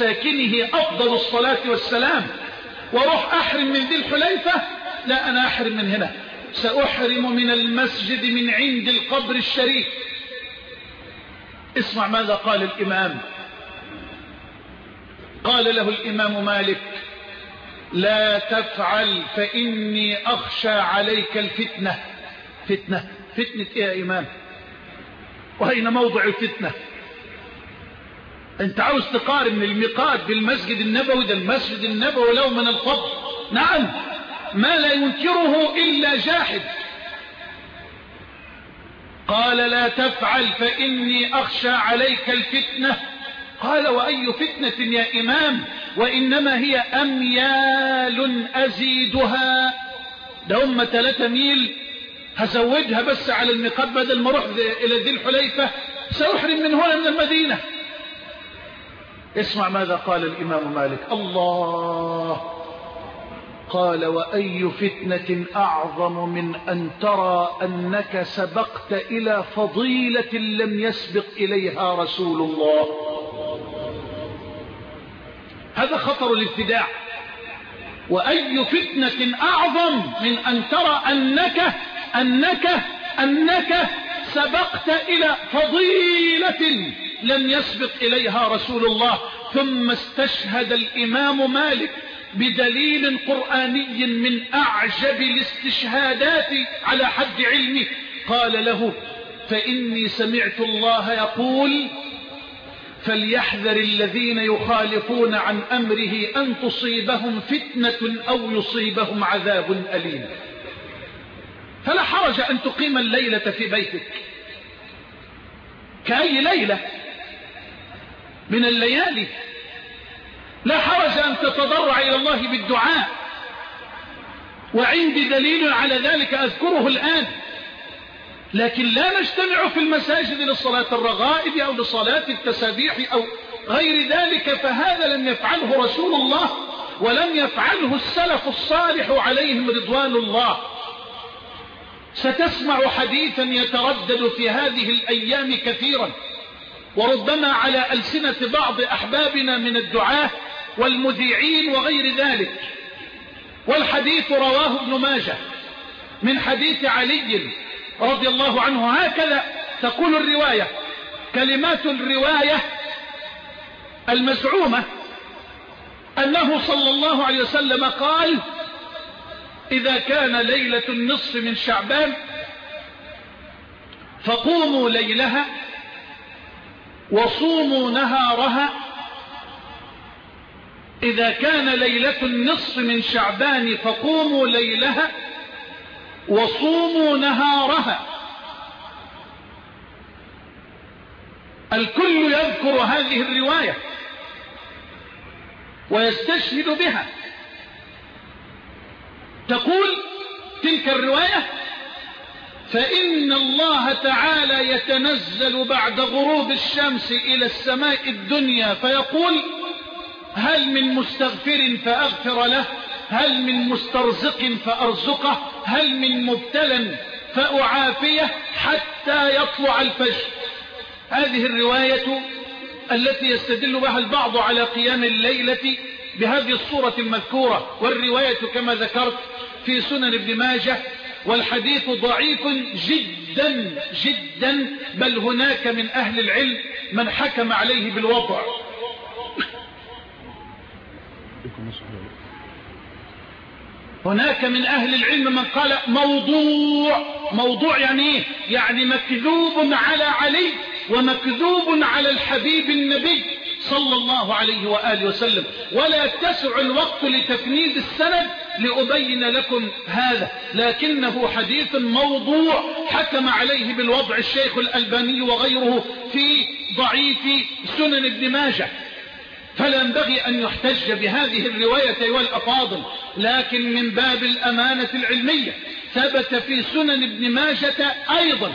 وساكنه أفضل الصلاة والسلام وروح أحرم من ذي الحليفة؟ لا، أنا أحرم من هنا، سأحرم من المسجد من عند القبر الشريف. اسمع ماذا قال الإمام. قال له الإمام مالك: لا تفعل فإني أخشى عليك الفتنة. فتنة إيه يا إمام؟ وأين موضع الفتنة؟ أنت عاوز تقارن الميقات بالمسجد النبوي؟ ده المسجد النبوي له من الفضل، نعم، ما لا ينكره إلا جاحد. قال: لا تفعل فإني أخشى عليك الفتنة. قال: وأي فتنة يا إمام؟ وإنما هي أميال أزيدها، ده هم 3 ميل هزودها بس على الميقات، بدل ما اروح إلى ذي الحليفة سأحرم من هنا من المدينة. اسمع ماذا قال الإمام مالك. الله. قال: وأي فتنة أعظم من أن ترى أنك سبقت إلى فضيلة لم يسبق إليها رسول الله. هذا خطر الابتداع. وأي فتنة أعظم من أن ترى أنك سبقت إلى فضيلة لم يسبق إليها رسول الله. ثم استشهد الإمام مالك بدليل قرآني من أعجب الاستشهادات على حد علمه. قال له: فإني سمعت الله يقول: فليحذر الذين يخالفون عن أمره أن تصيبهم فتنة أو يصيبهم عذاب أليم. فلا حرج أن تقيم الليلة في بيتك كأي ليلة من الليالي، لا حرج أن تتضرع إلى الله بالدعاء، وعندي دليل على ذلك أذكره الآن. لكن لا نجتمع في المساجد لصلاة الرغائب أو لصلاة التسابيح أو غير ذلك، فهذا لم يفعله رسول الله ولم يفعله السلف الصالح عليهم رضوان الله. ستسمع حديثا يتردد في هذه الأيام كثيرا، وربما على ألسنة بعض أحبابنا من الدعاة والمذيعين وغير ذلك، والحديث رواه ابن ماجه من حديث علي رضي الله عنه. هكذا تقول الرواية، كلمات الرواية المزعومة أنه صلى الله عليه وسلم قال: إذا كان ليلة النصف من شعبان فقوموا ليلها وصوموا نهارها. إذا كان ليلة النصف من شعبان فقوموا ليلها وصوموا نهارها. الكل يذكر هذه الرواية ويستشهد بها. تقول تلك الرواية: فإن الله تعالى يتنزل بعد غروب الشمس إلى السماء الدنيا فيقول: هل من مستغفر فأغفر له، هل من مسترزق فأرزقه، هل من مبتلى فأعافيه حتى يطلع الفجر. هذه الرواية التي يستدل بها البعض على قيام الليلة بهذه الصورة المذكورة، والرواية كما ذكرت في سنن ابن ماجه، والحديث ضعيف جدا جدا، بل هناك من أهل العلم من حكم عليه بالوضع. هناك من أهل العلم من قال موضوع يعني إيه؟ يعني مكذوب على علي ومكذوب على الحبيب النبي صلى الله عليه وآله وسلم. ولا يتسع الوقت لتفنيد السند لأبين لكم هذا، لكنه حديث موضوع حكم عليه بالوضع الشيخ الألباني وغيره في ضعيف سنن ابن ماجه. فلا ينبغي أن يحتج بهذه الرواية والأفاضل، لكن من باب الأمانة العلمية ثبت في سنن ابن ماجة أيضا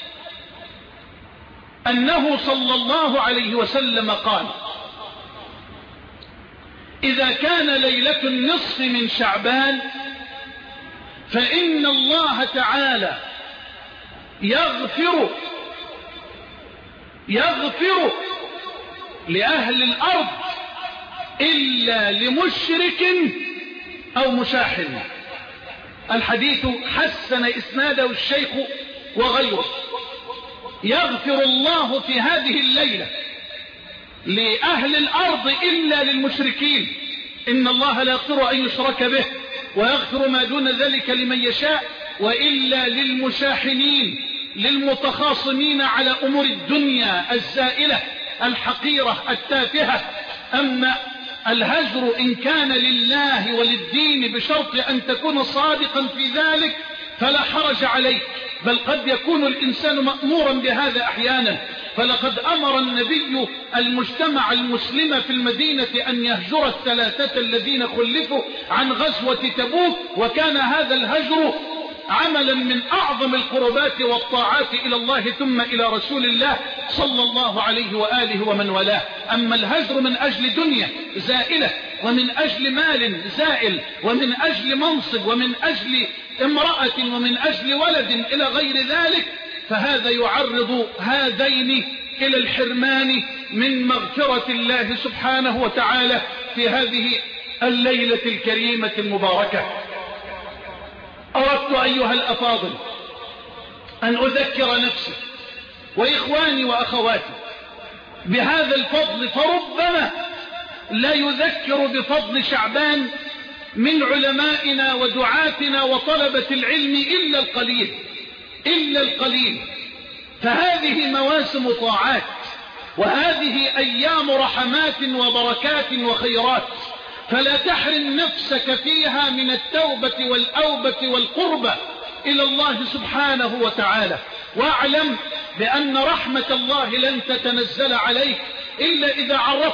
أنه صلى الله عليه وسلم قال: إذا كان ليلة النصف من شعبان فإن الله تعالى يغفر لأهل الأرض إلا لمشرك أو مشاحن. الحديث حسن إسناده الشيخ وغيره. يغفر الله في هذه الليلة لأهل الأرض إلا للمشركين، إن الله لا يغفر أن يشرك به ويغفر ما دون ذلك لمن يشاء، وإلا للمشاحنين للمتخاصمين على أمور الدنيا الزائلة الحقيرة التافهة. أما الهجر إن كان لله وللدين بشرط أن تكون صادقا في ذلك فلا حرج عليك، بل قد يكون الإنسان مأمورا بهذا أحيانا. فلقد أمر النبي المجتمع المسلم في المدينة أن يهجر الثلاثة الذين خلفوا عن غزوة تبوك، وكان هذا الهجر عملا من أعظم القربات والطاعات إلى الله ثم إلى رسول الله صلى الله عليه وآله ومن والاه. أما الهجر من أجل دنيا زائلة، ومن أجل مال زائل، ومن أجل منصب، ومن أجل امرأة، ومن أجل ولد إلى غير ذلك، فهذا يعرض هذين إلى الحرمان من مغفرة الله سبحانه وتعالى في هذه الليلة الكريمة المباركة. أردت أيها الأفاضل أن أذكر نفسي وإخواني وأخواتي بهذا الفضل، فربما لا يذكر بفضل شعبان من علمائنا ودعاتنا وطلبة العلم إلا القليل، إلا القليل. فهذه مواسم طاعات، وهذه أيام رحمات وبركات وخيرات، فلا تحرم نفسك فيها من التوبة والأوبة والقربة إلى الله سبحانه وتعالى. واعلم بأن رحمة الله لن تتنزل عليك إلا إذا عرفت